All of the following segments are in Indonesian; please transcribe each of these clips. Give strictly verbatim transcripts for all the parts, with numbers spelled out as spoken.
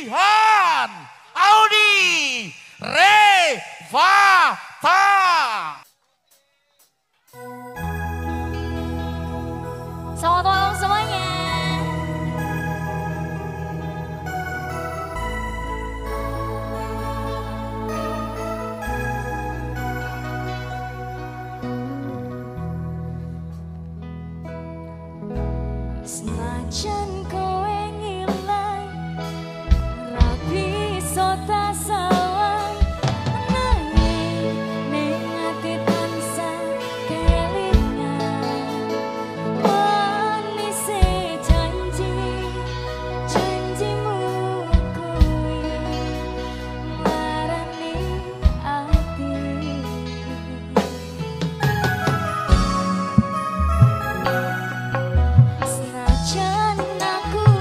Jihan Audi Revata. Selamat malam semuanya. Senajan kowe ngilang rapi sota sawang nanging ning ati tansah kelingan manise janji janjimu kuwi marani ati. Senajan aku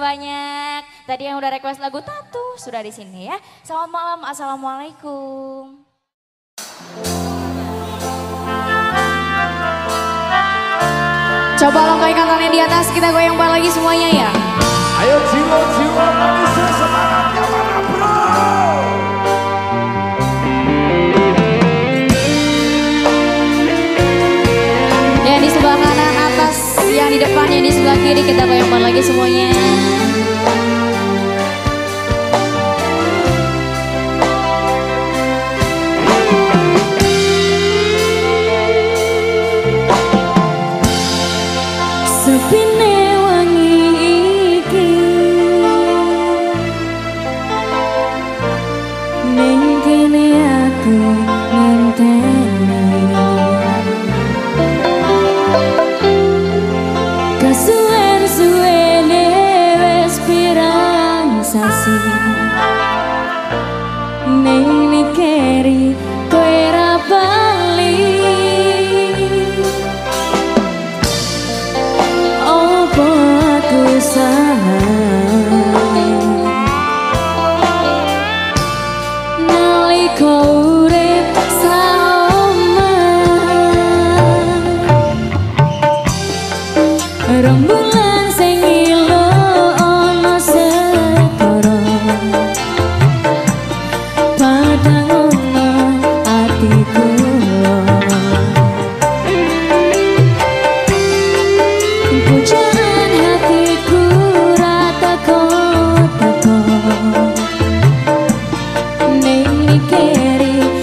banyak. Tadi yang udah request lagu Tatu sudah di sini ya. Selamat malam, assalamualaikum. Coba longgarkan tangannya di atas, kita goyang bareng lagi semuanya ya. Ayo jiwa-jiwa manusia semangatnya mana bro? Yang di sebelah kanan atas, yang di depan, yang di sebelah kiri, kita goyang bareng lagi semuanya. Sepine wangi iki ning kene aku ngenteni kesuwen-suwene wis pirang sasi ning mikiri kowe ra bali. Opo aku salah nalika urip saomah rembulan sing ilo ana sekara padang ana atiku. Pujaan hatiku rata kota ning mikiri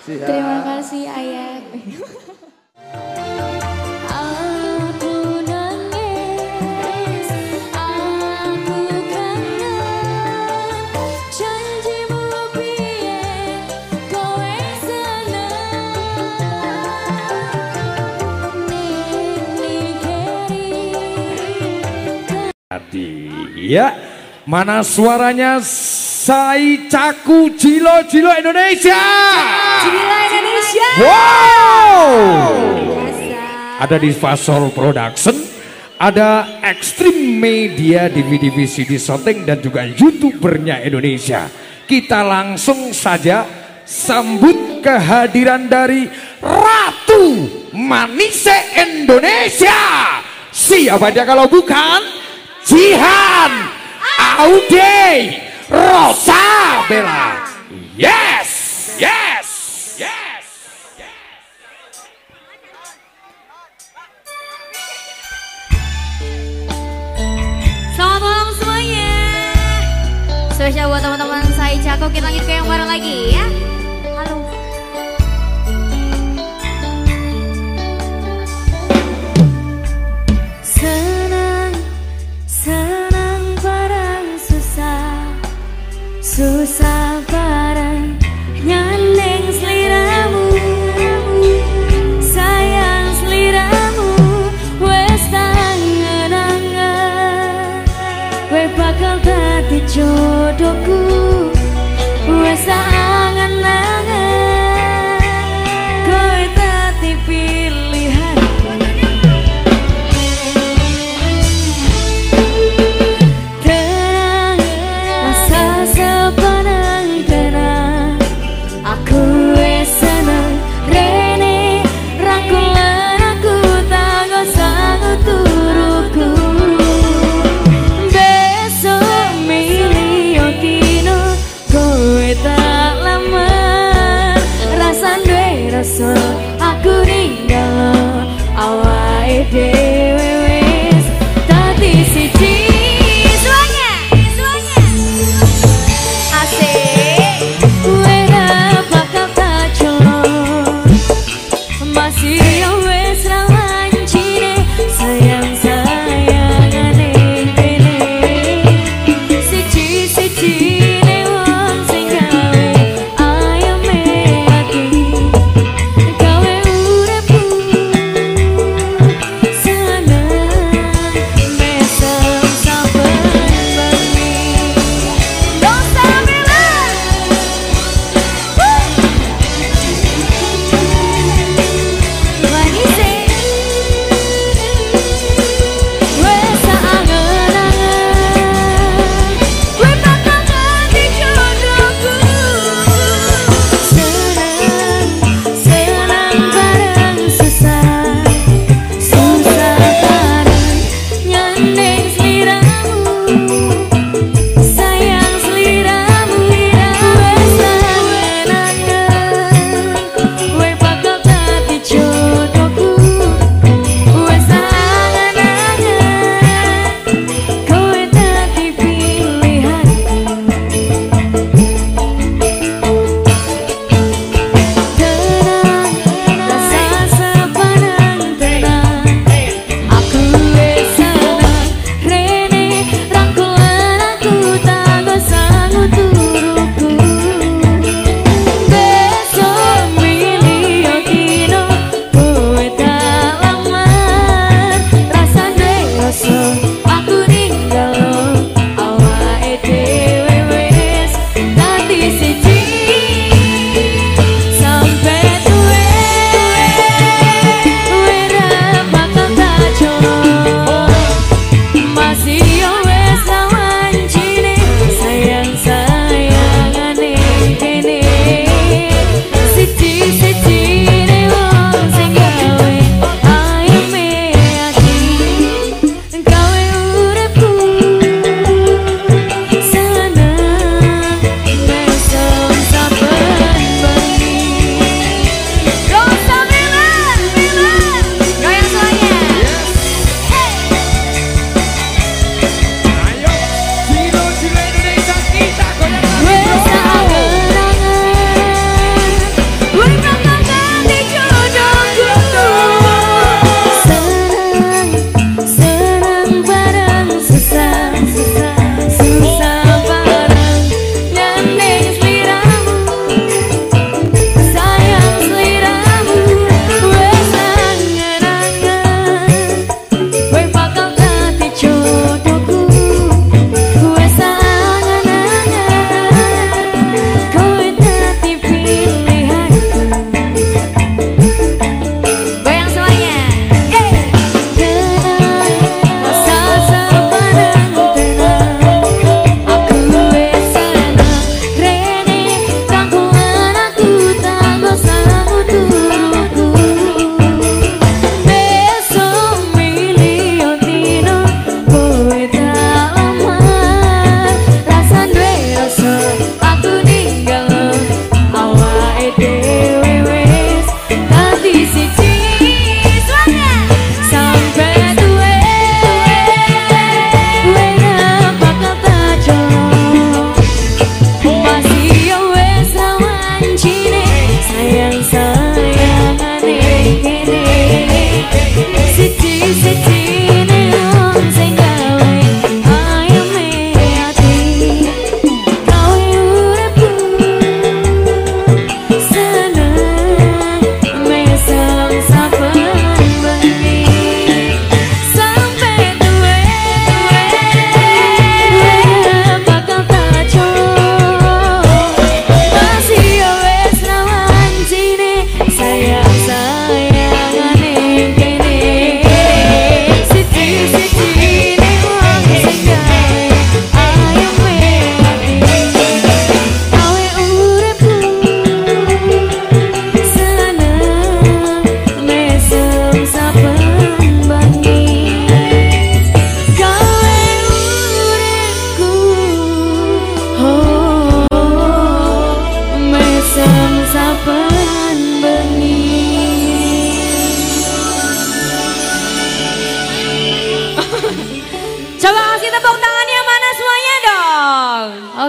Siap. Terima kasih Ayat. Aku nangis, aku kangen, janjimu piye kowe seneng. Ya, mana suaranya Sai Caku Jilo Jilo Indonesia? Jilo Indonesia. Wow. Biasa. Ada di Fasol Production, ada Extreme Media D V D V C D Shooting dan juga YouTubernya Indonesia. Kita langsung saja sambut kehadiran dari Ratu Manise Indonesia. Siapa dia kalau bukan Jihan Aude Rosa Bella. Yes, yes, yes, yes. Selamat malam semuanya. Spesial buat teman-teman Sai Caku, kita lanjut ke yang baru lagi ya. Halo. Senang, senang bareng susah, susah bareng nyandeng seliramu, sayang seliramu, wes tangan-tangan, we bakal dadi jodohku, wes angan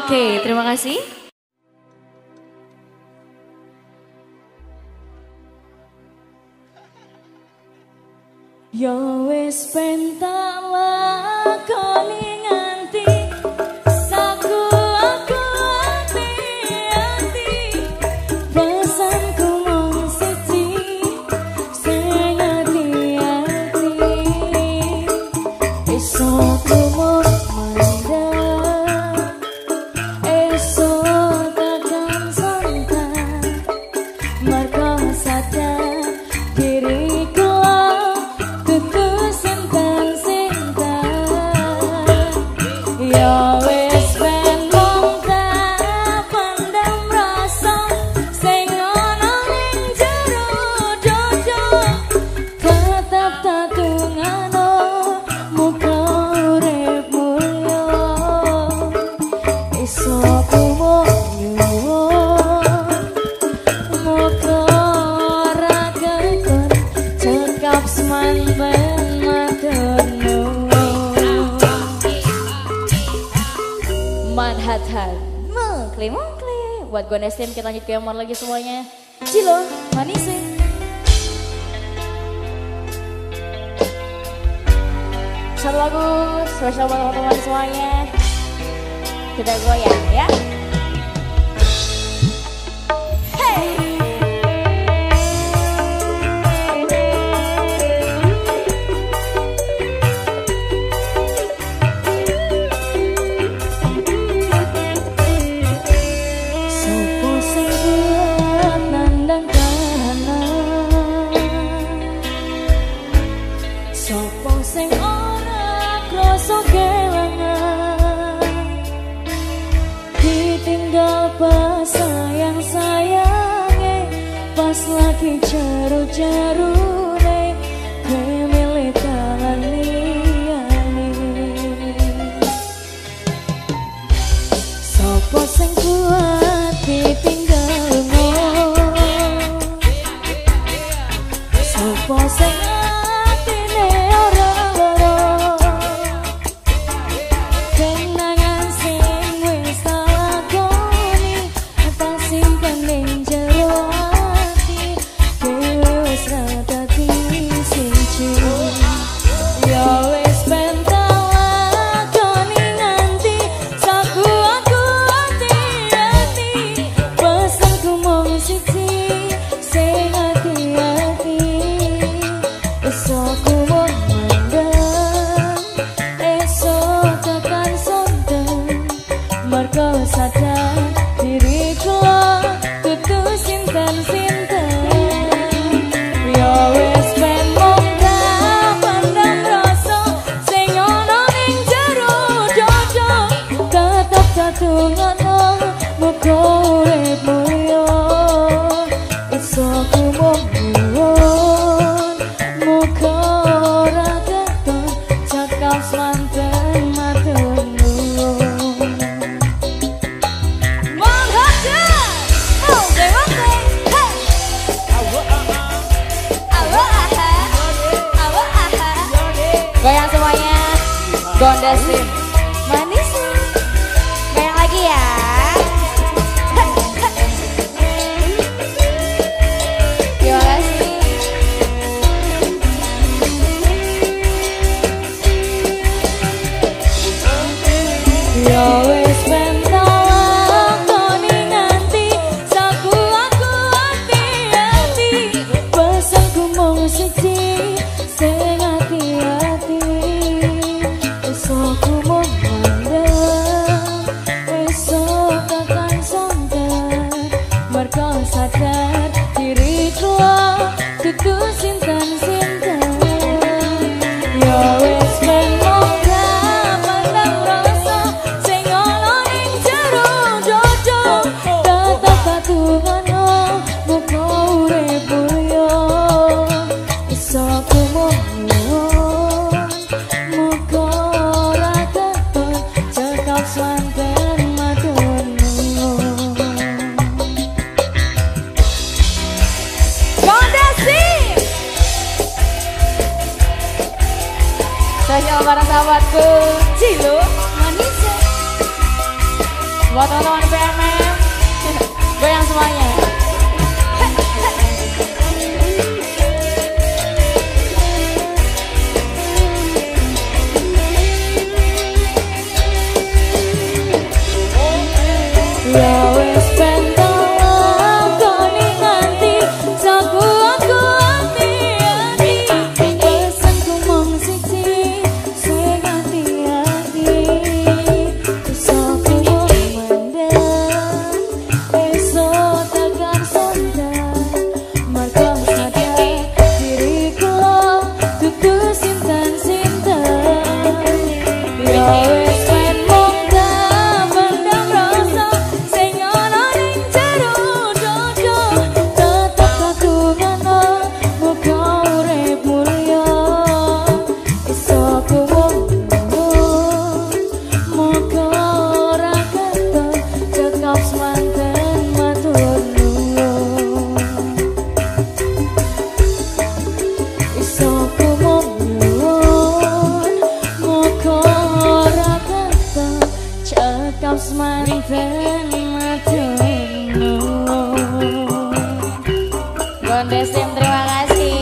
Oke, terima kasih. Yo wis pentak lakoni nganti saku aku hati-hati pesanku mung siji sing hati-hati esok mung mandang esok takkan santai mergo sadar diriku Manhattan mengkle mengkle buat Gonesim. Kita lanjut ke yang mana lagi semuanya. Cilo manisnya satu lagu spesial buat teman-teman semuanya. Kita goyang ya. Sing ora kroso kelangan ditinggal pas sayang-sayange pas lagi jaru-jarune kowe milih tangan liyane. Sopo sing kuat ditinggalmu, sopo sing sadar diriku kudu sinten-sinten. Yo wis ben mung pendam rasa sing ana ning jero dodo tetep tatungane muga urip mulya iso kumuwun muga ora keton cakap swanten matur. Goyang semuanya, Gondesim manis. Goyang lagi ya. Terima kasih. Yo wis pentawang koni nganti saku aku hati-hati pesanku mung siji sing hati-hati. Esok mung mandang esok takkan sonten mergo sadar diriku kudu sinten-sinten. Yo wis ben mung pandang rasa sing ana ning jero dodo tetep katungane muga urip mulya iso kumuwun muga ora keton cekap swanten matur nuwun. Gondesim spesial para sahabatku Cilo manis. Buat teman-teman P M M, goyang semuanya. Ya wes pentang koni nganti sakuat kuati hati pesanku mong siji sing hati-hati saku mong mandang esok takkan sondang marga sadar diriku lo dudu sinten-sinten ya wes pen mong tak pendam rasa sing ana ning jero dodo tetep kagungan muga urip mulya esok wong muga ora ketok cekap semanten matur nuwun esok wong muga ora ketok cekap semanten matur nuwun. Gondesim terima kasih.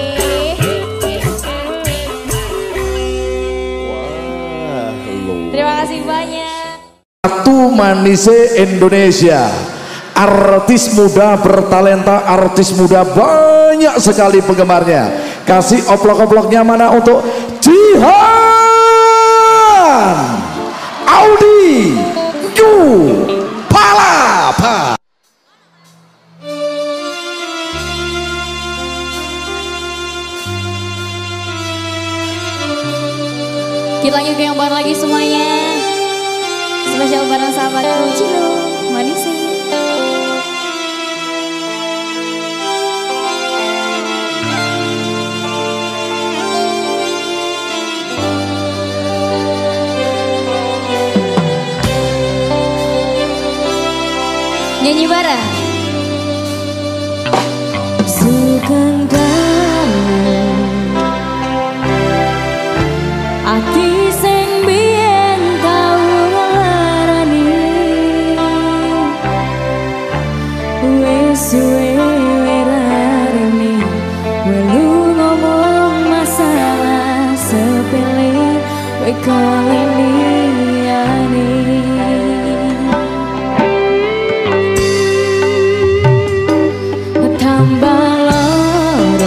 Terima kasih banyak. Satu Manise Indonesia. Artis muda bertalenta, artis muda banyak sekali penggemarnya. Kasih oplok-oploknya mana untuk Jihan Audi Yu Palapa. Kita lanjut ke yang baru lagi semuanya. Spesial bareng sahabatku Cilo Manise. Nyanyi bareng. Sugeng ati sing biyen tau ngelarani wis suwe werani welu ngomong masalah sepele we koleniani tambah loro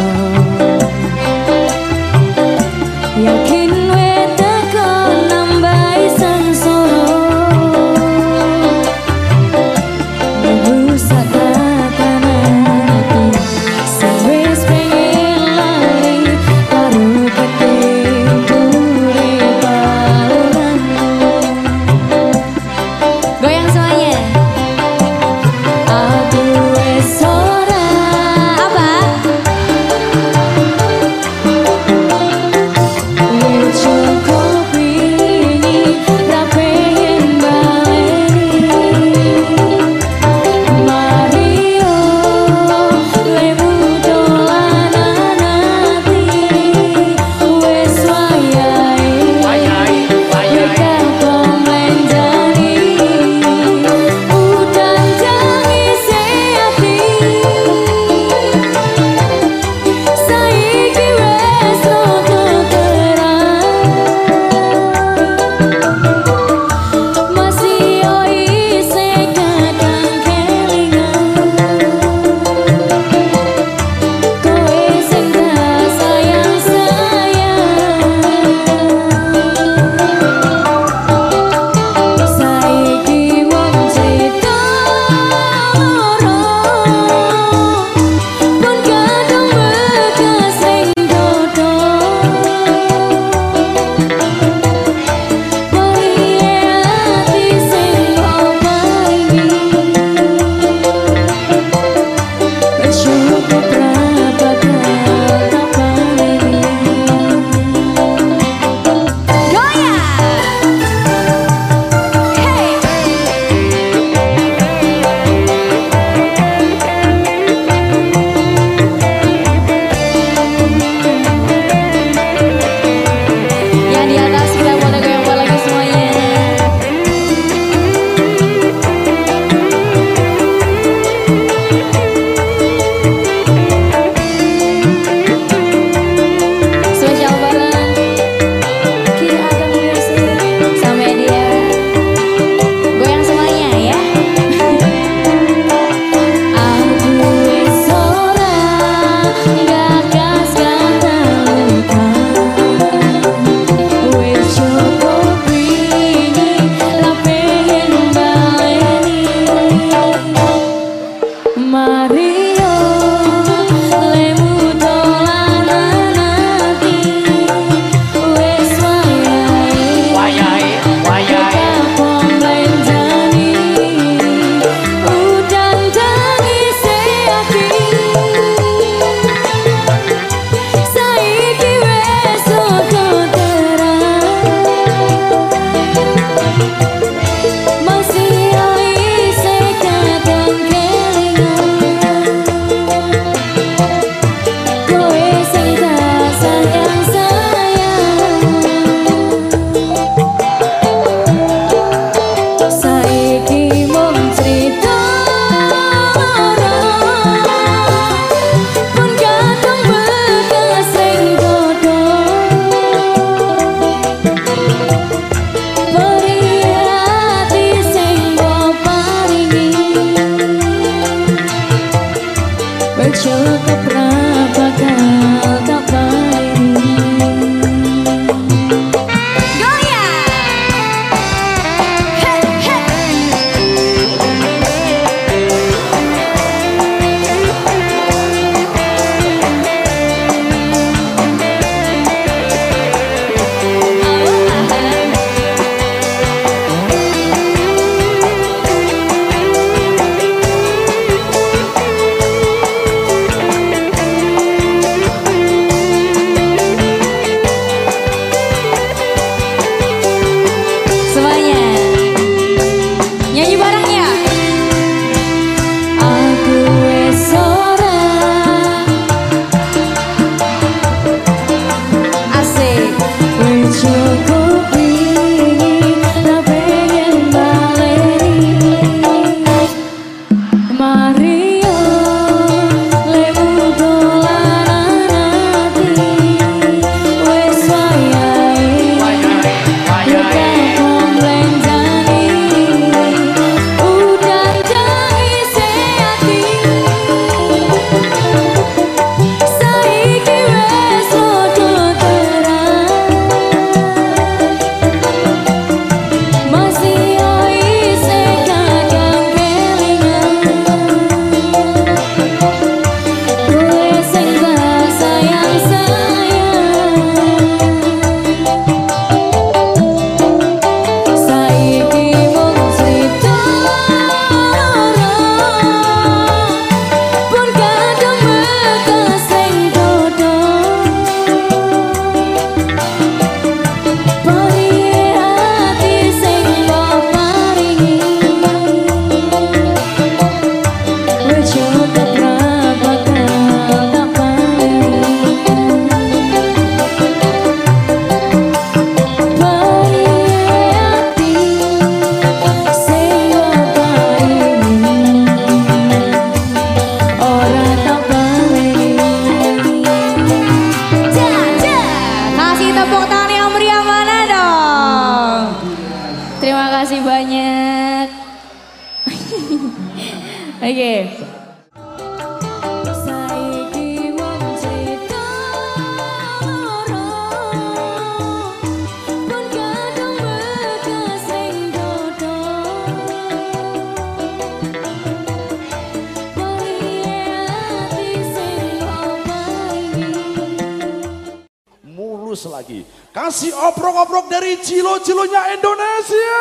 Oke. Mulus lagi. Kasih oprok-oprok dari Cilo-Cilonya Indonesia.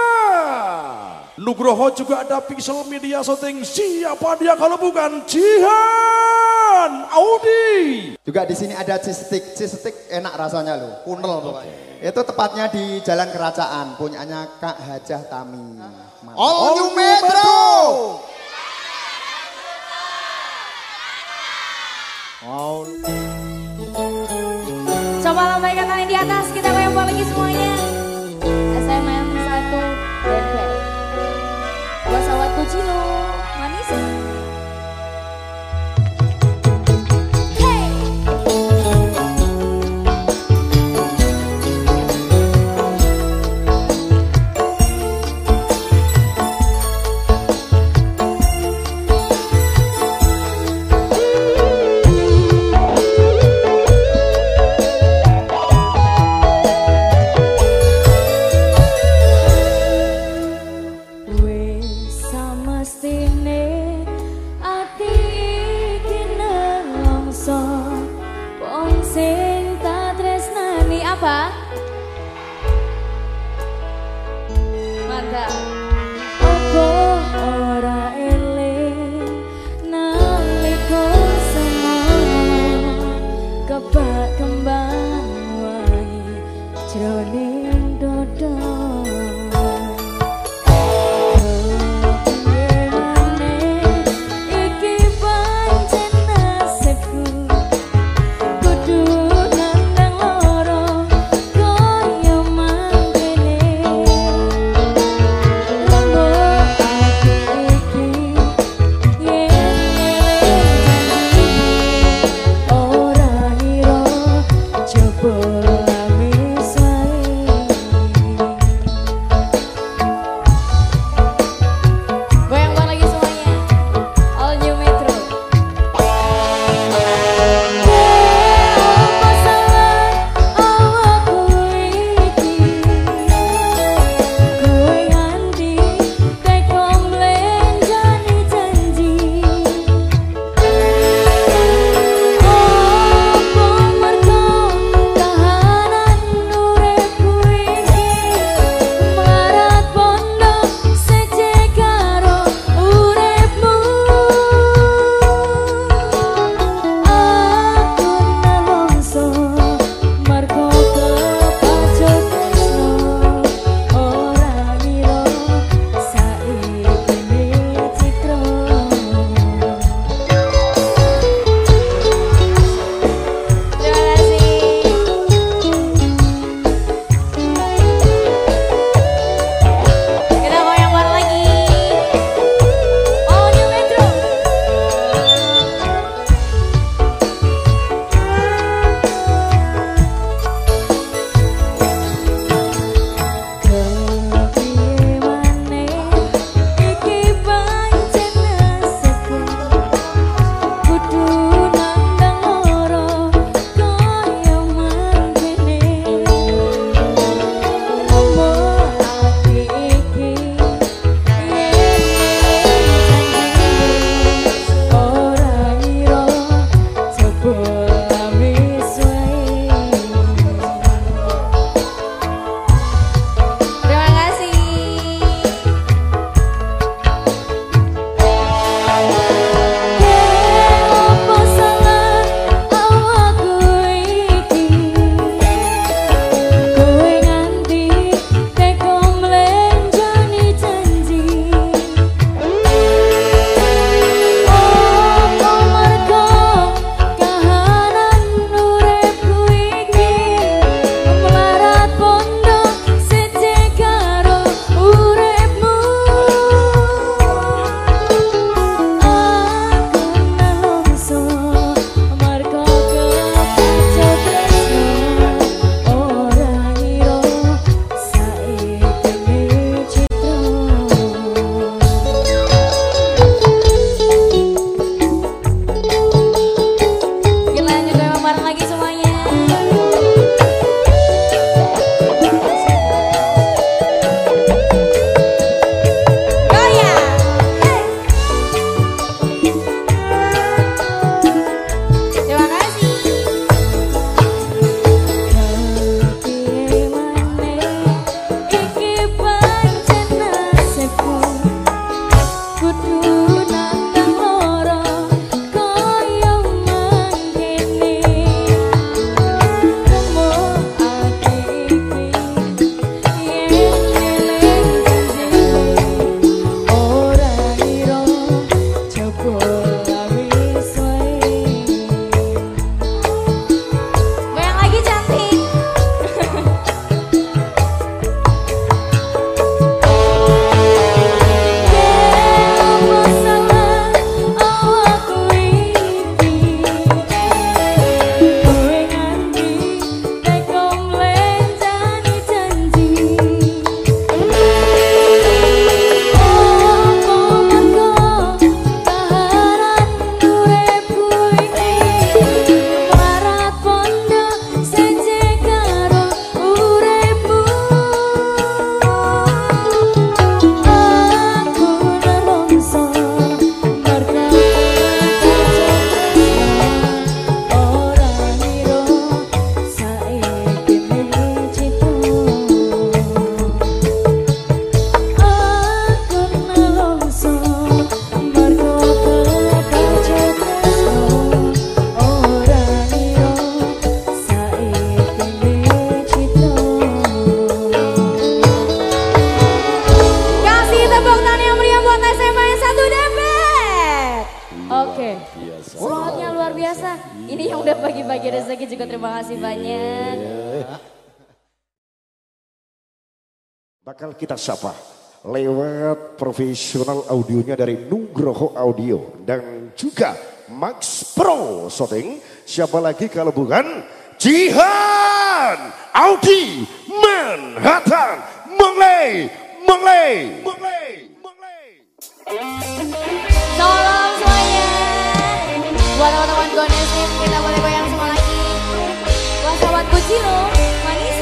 Nugroho juga ada Pixel Media Shooting. Siapa dia kalau bukan Jihan Audi. Juga di sini ada cheese stick. Cheese stick enak rasanya loh, kunel pokoknya. Itu tepatnya di Jalan Kerajaan, punyanya Kak Hajah Tami. All New Metro. Wow. Coba lambaikan tangan di atas, kita lempar lagi semuanya. S M M satu dan B. Buat sahabatku Cilo, manis. Mesti Semangatnya luar biasa. Ini yang udah bagi-bagi rezeki juga terima kasih banyak. Bakal kita sapa lewat profesional audionya dari Nugroho Audio dan juga Max Pro Shooting. Siapa lagi kalau bukan Jihan Audi Manhattan Menglay Menglay Menglay Menglay. Salam semuanya. Buat teman-teman Gonesim kita boleh goyang semua lagi. Buat sahabat Kucino manis.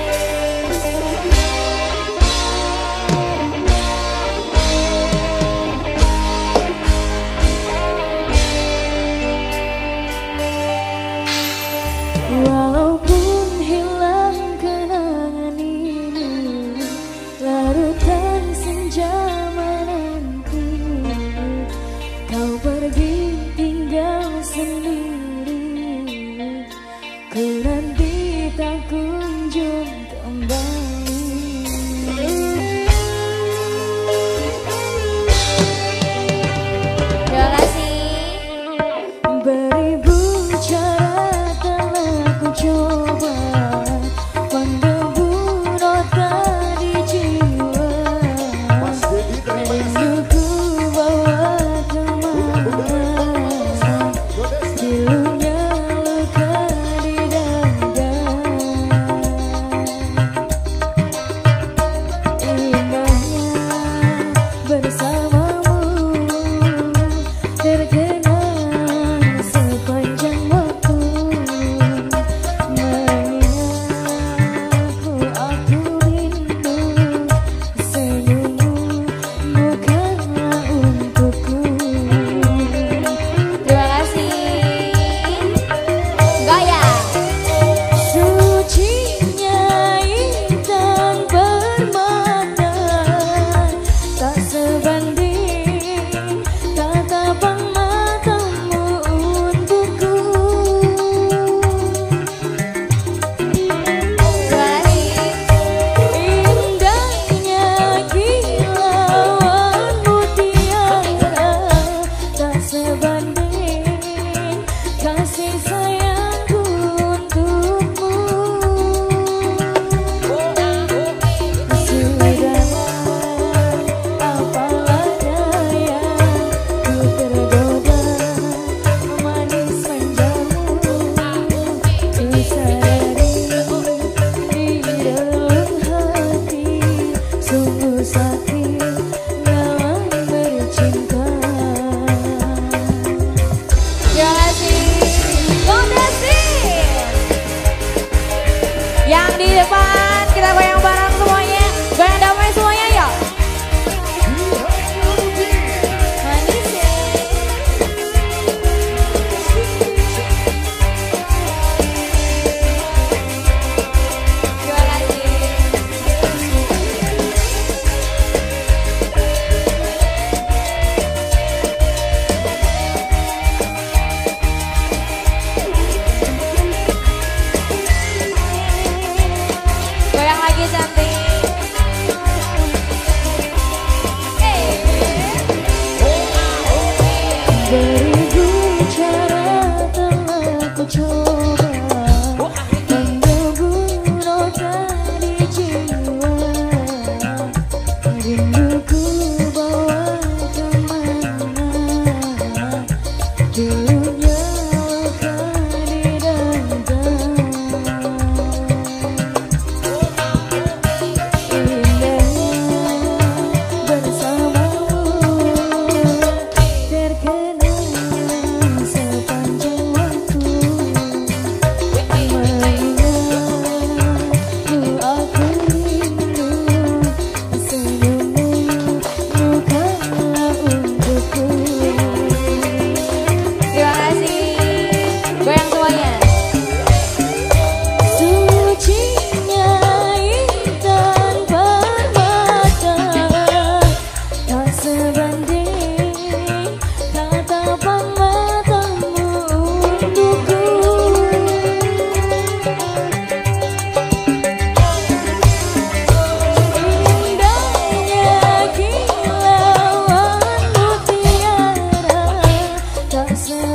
Walaupun hilang kenangan ini, larutan senja menanti, kau pergi tinggal sendiri, ku nanti tak kunjung kembali. Terima kasih. Beribu cara telah ku coba menggembur nota di jiwa, rinduku bawa kemana, pilunya luka di dada. Indahnya bersamamu terkenang sepanjang waktu, mengingatku aku rindu, senyummu bukanlah untukku. Terima kasih. Goyang. Sucinya intan permata, tak sebanding tatapan matamu untukku. Terima kasih. Indahnya kilauan mutiara, tak sebanding kasih sayangku untukmu. Sudahlah, apalah daya, ku tergoda manis manjamu, ku sadari di dalam hati sungguh sakit dalam bercinta. Terima kasih. Gonesim. Yang di depan kita goyang bareng semuanya. Goyang damai semuanya ya. Manis ya. Terima kasih. Goyang lagi cantik. Beribu cara telah ku coba menggembur nota di jiwa, rinduku bawa kemana, pilunya luka di dada. Indahnya bersamamu terkenang sepanjang waktu, mengingatku aku rindu, senyummu bukanlah untukku. Terima kasih.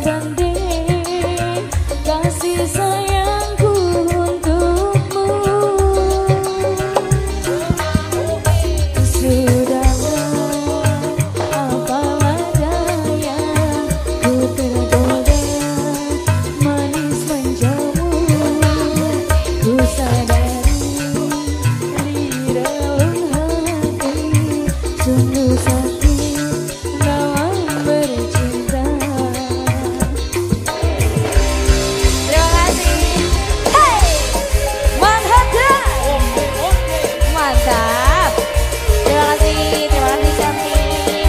sebanding kasih sayangku untukmu. Sudahlah apalah daya, ku tergoda manis menjamu. Ku sadari di dalam hati sungguh sakit dalam bercinta. Terima kasih. Hey, Manhattan. Mantap. Terima kasih, terima kasih cantik.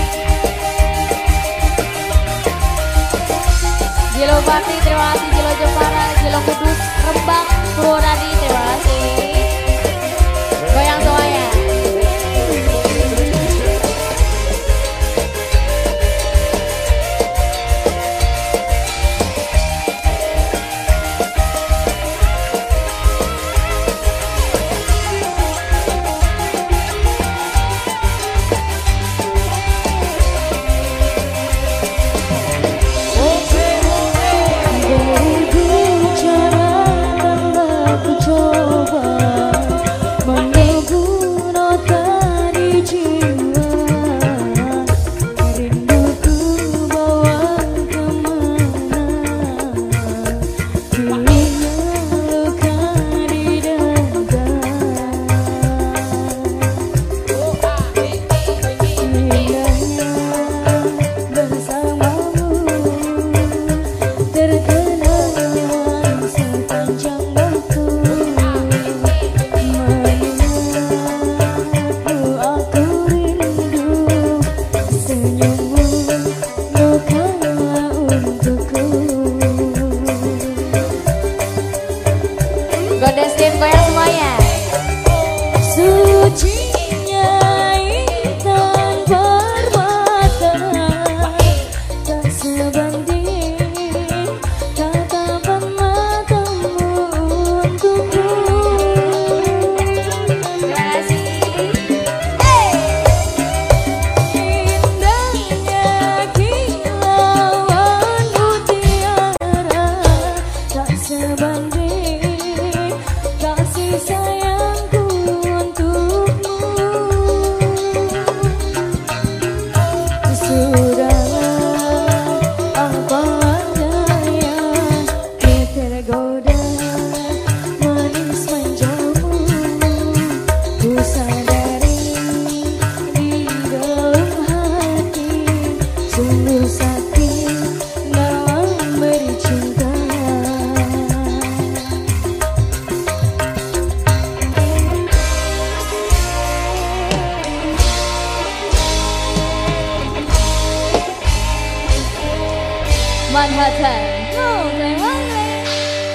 Jilo Pati, terima kasih. Jilo Jepara, Jilo Kudus, Rembang, Purwodadi, terima kasih. Goyang semuanya. Berbicara tanpa ku coba menunggu nota di jiwa. Rinduku bawa kemana, kini luka di dada. Indahnya bersamamu terkenang sepanjang waktu. Mengingatmu aku rindu, senyummu lukalah untukku. Godestin, goyang semuanya. Sucinya intan permata, tak sebanding tatapan matamu untukku. Terima kasih. Hey. Indahnya kilauan mutiara, tak sebanding kasih sayangku untukmu. Sudahlah apalah daya, ku tergoda manis menjamu. Ku sadari di dalam hati sungguh sakit dalam bercinta. Manhattan. Oh, terima kasih.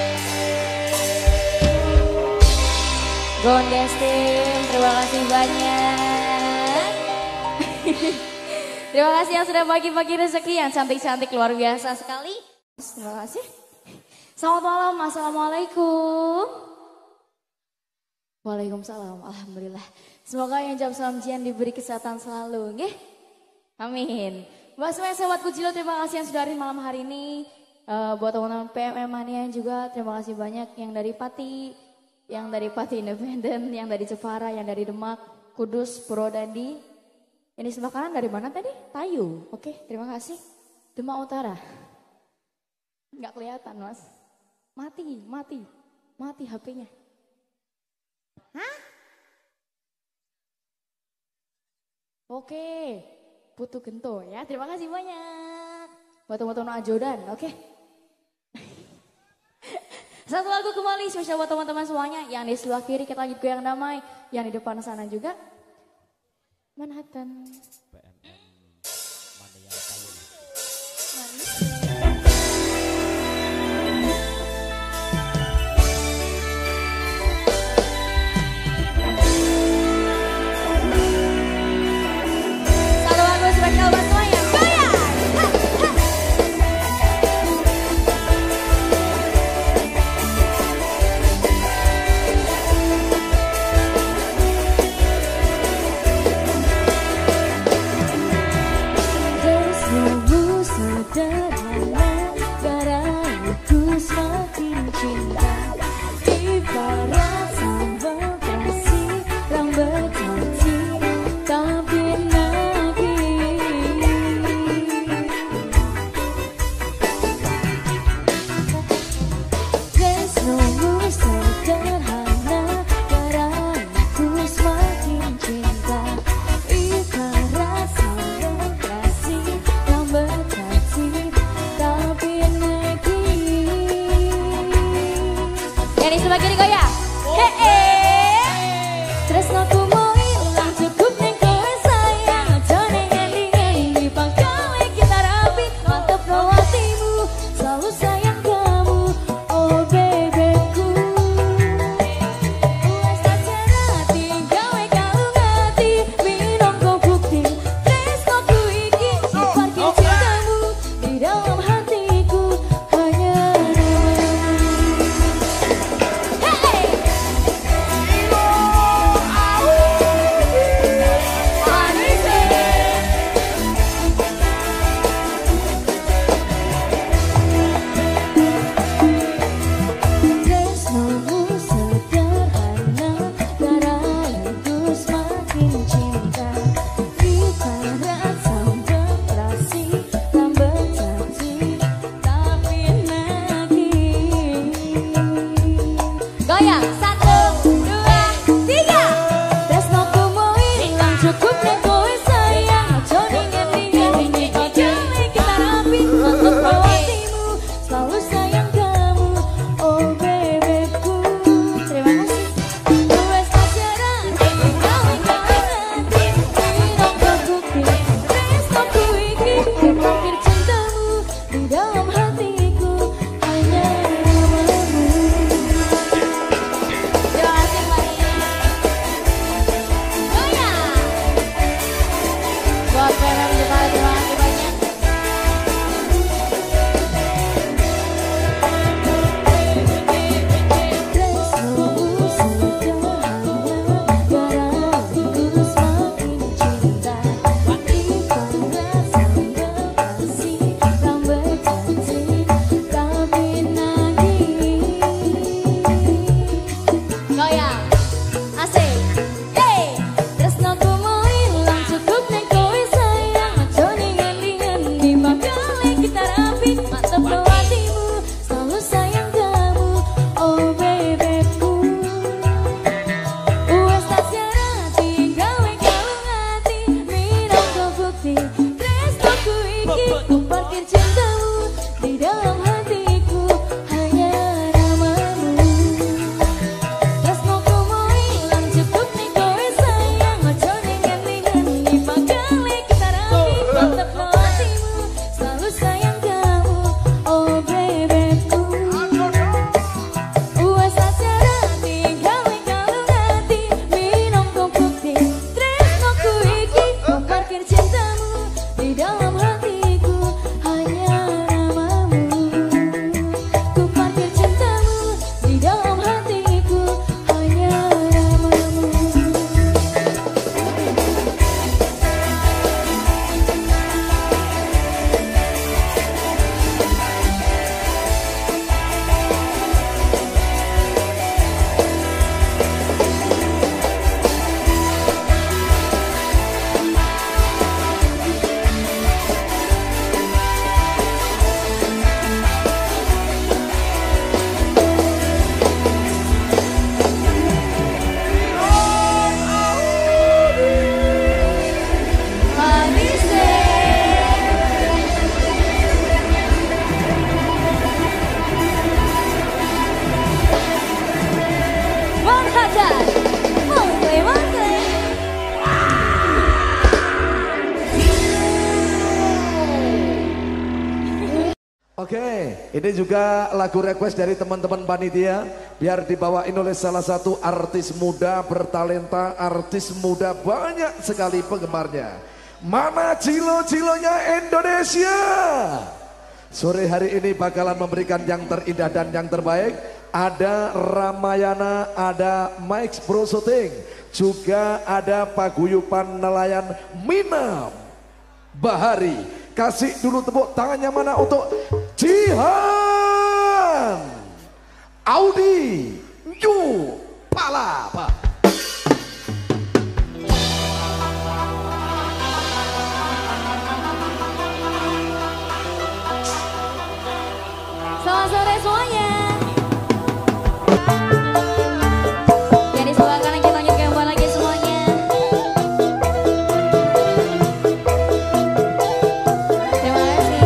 Gondestin, terima kasih banyak. Terima kasih yang sudah bagi-bagi rezeki yang cantik-cantik luar biasa sekali. Terima kasih. Selamat malam, assalamualaikum. Waalaikumsalam, alhamdulillah. Semoga yang jam salam jian diberi kesehatan selalu, nggih. Amin. Buat semua sahabat Kujilo, terima kasih yang sudah hadir malam hari ini. Uh, buat teman-teman P M M Mania juga, terima kasih banyak yang dari Pati, yang dari Pati Independen, yang dari Jepara, yang dari Demak, Kudus, Purwodadi. Ini sebelah kanan dari mana tadi? Tayu. Oke, terima kasih. Demak Utara. Nggak kelihatan, Mas. Mati, mati. Mati H P-nya. Hah? Oke. Putu Gento ya. Terima kasih banyak. Buat teman-teman Ajodan, oke. Satu lagu kembali spesial buat teman-teman semuanya. Yang di sebelah kiri kita lanjut ke yang damai. Yang di depan sana juga Manhattan. Satu lagu spesial buat semuanya. Goyang! Yang sebelah kiri goyang. Hei. Tresnoku mau ilang cukup ning kowe sayang aja ning eling-eling dipangkale kita rapi mantep no hatimu selalu sayang kamu oh bebekku wes tak cerati gawe kalung hati minangka bukti tresnoku iki diparkir cintamu di dalam hatiku hanya Tresnomu sederhana garaiku semakin cinta ibarat sambal terasi tambah janji tapi nagih Goyang. Satu, dua, tiga. Tresnoku mau ilang cukup ning kowe sayang aja ning eling-eling dipangkale kita rapi mantep no hatimu selalu sayang kamu oh bebekku Terima kasih. wes tak cerati gawe kalung hati minangka bukti tresnoku iki diparkir cintamu di dalam hatiku hanya namamu. Terima kasih Maria. Goyang. Buat P M M juga terima kasih banyak. Tresnomu sederhana garaiku semakin cinta ibarat sambal terasi tambah janji tapi nagih Goyang. Asik. Hey. Tresnoku mau ilang cukup ning kowe sayang aja ning eling-eling dipangkale kita rapi mantep no hatimu selalu sayang kamu oh bebekku wes tak cerati gawe kalung hati minangka bukti tresnoku iki ku parkir cintamu di dalam hatiku hanya namamu. Tresnoku mau ilang cukup ning kowe sayang aja ning eling-eling dipangkale kita rapi mantep no hatimu selalu sayang kamu oh bebekku wes tak cerati gawe kalung hati minangka bukti tresnoku iki ku parkir cintamu di dalam hatiku hanya namamu ku parkir cintamu di dalam hatiku hanya namamu. Bang Hajar, mangkle mangkle. Oke, ini juga lagu request dari teman-teman panitia biar dibawain oleh salah satu artis muda bertalenta, artis muda banyak sekali penggemarnya. Mana cilo-cilonya Indonesia? Sore hari ini bakalan memberikan yang terindah dan yang terbaik. Ada Ramayana, ada Mike Bro Shooting, juga ada paguyupan nelayan Minam Bahari. Kasih dulu tepuk tangannya mana untuk Jihan Audi New Palapa. Selamat sore semuanya. Yang di sebelah kanan kita lanjut kembali lagi semuanya. Terima kasih.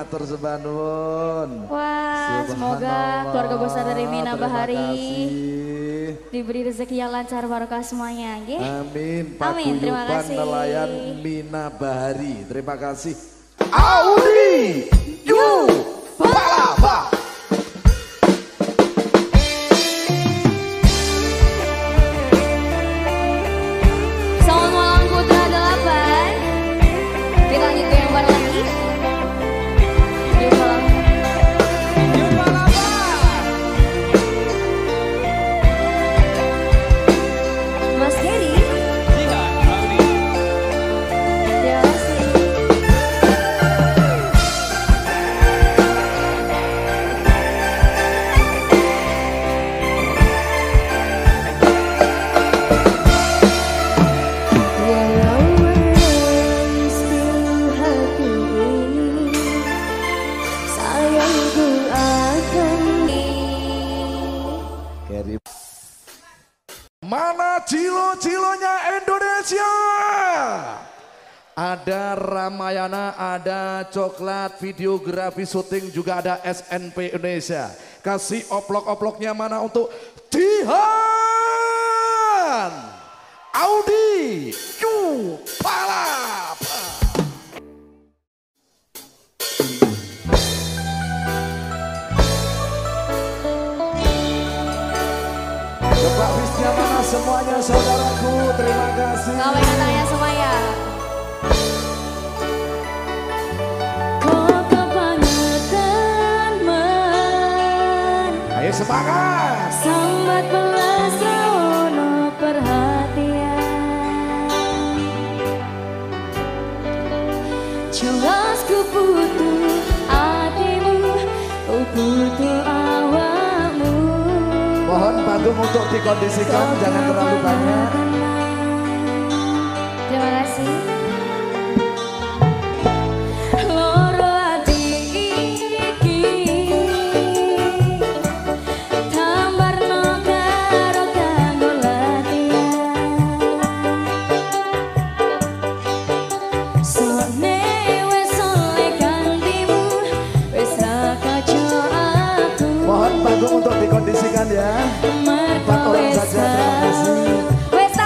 matur sembah nuwun. Wah, semoga keluarga besar dari Mina Bahari diberi rezeki yang lancar barokah semuanya, nggih. Amin. Amin, terima Paguyuban kasih. nelayan Mina Bahari. Terima kasih. Audi Yu Palapa. Selamat malam Putra delapan. Kita lanjut ke yang baru lagi. Yu Palapa. Yu Palapa. Mas Geri. Terima kasih. Walau menangis di hati ini, sayangku akan Geri. Mana cilo-cilonya Indonesia? Ada Ramayana, ada Coklat, videografi syuting, juga ada S N P Indonesia. Kasih oplok-oploknya mana untuk Jihan Audi Yu Palapa. Coba bisnya mana semuanya saudaraku, terima kasih. Selamat datangnya semuanya. Kau kebangetan men, Ayo semangat. sambat belas ono perhatian. Jelas ku butuh hatimu, ku butuh awakmu. Mohon panggung untuk dikondisikan, jangan terlalu banyak. Terima kasih. Loro ati iki tambarno karo kanggo latihan. Sone wis oleh gantimu, wis ra kaco aku. Mohon panggung untuk dikondisikan ya. Empat orang saja, terima kasih. Wes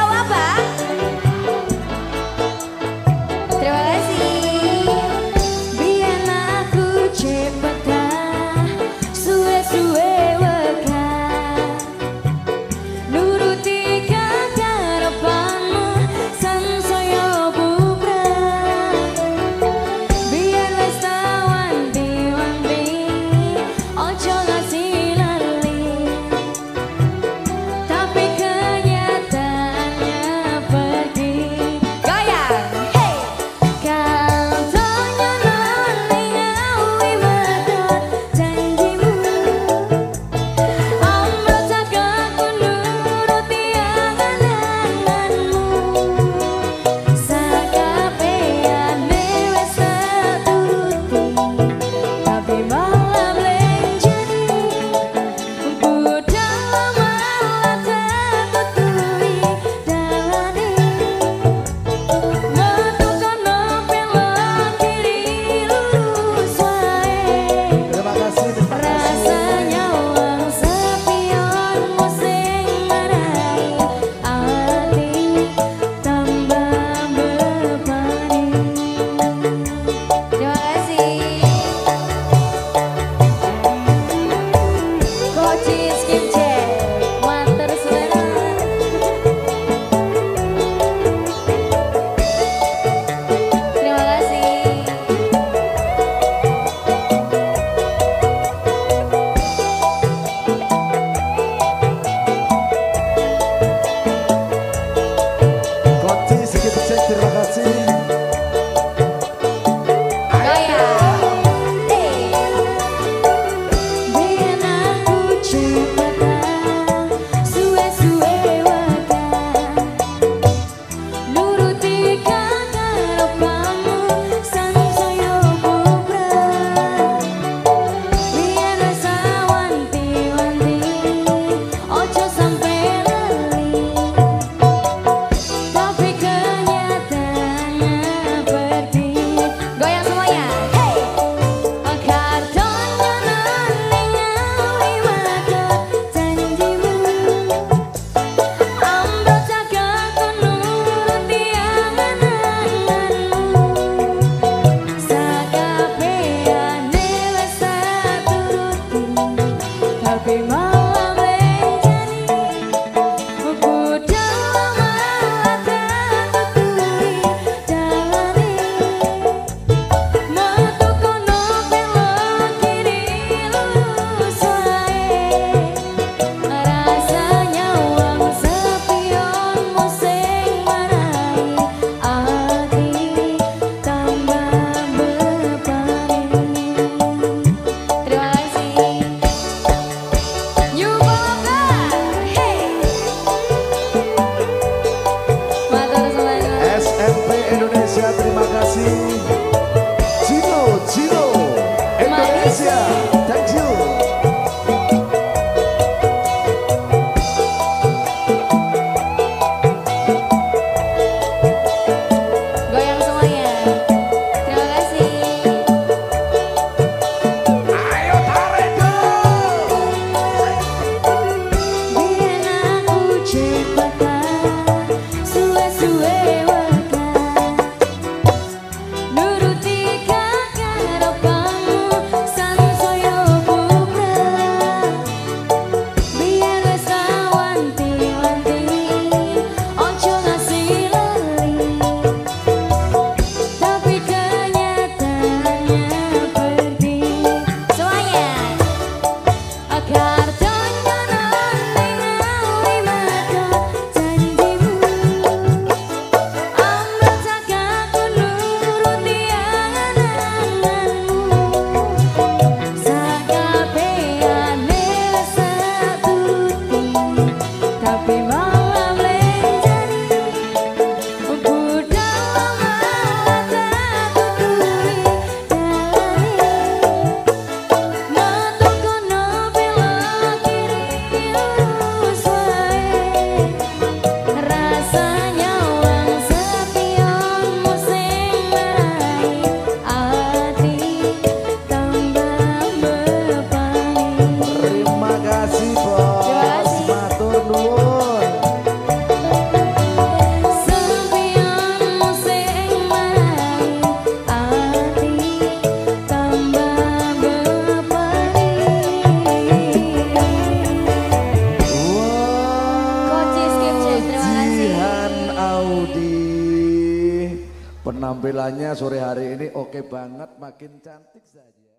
Maudi. Penampilannya sore hari ini oke banget, makin cantik saja.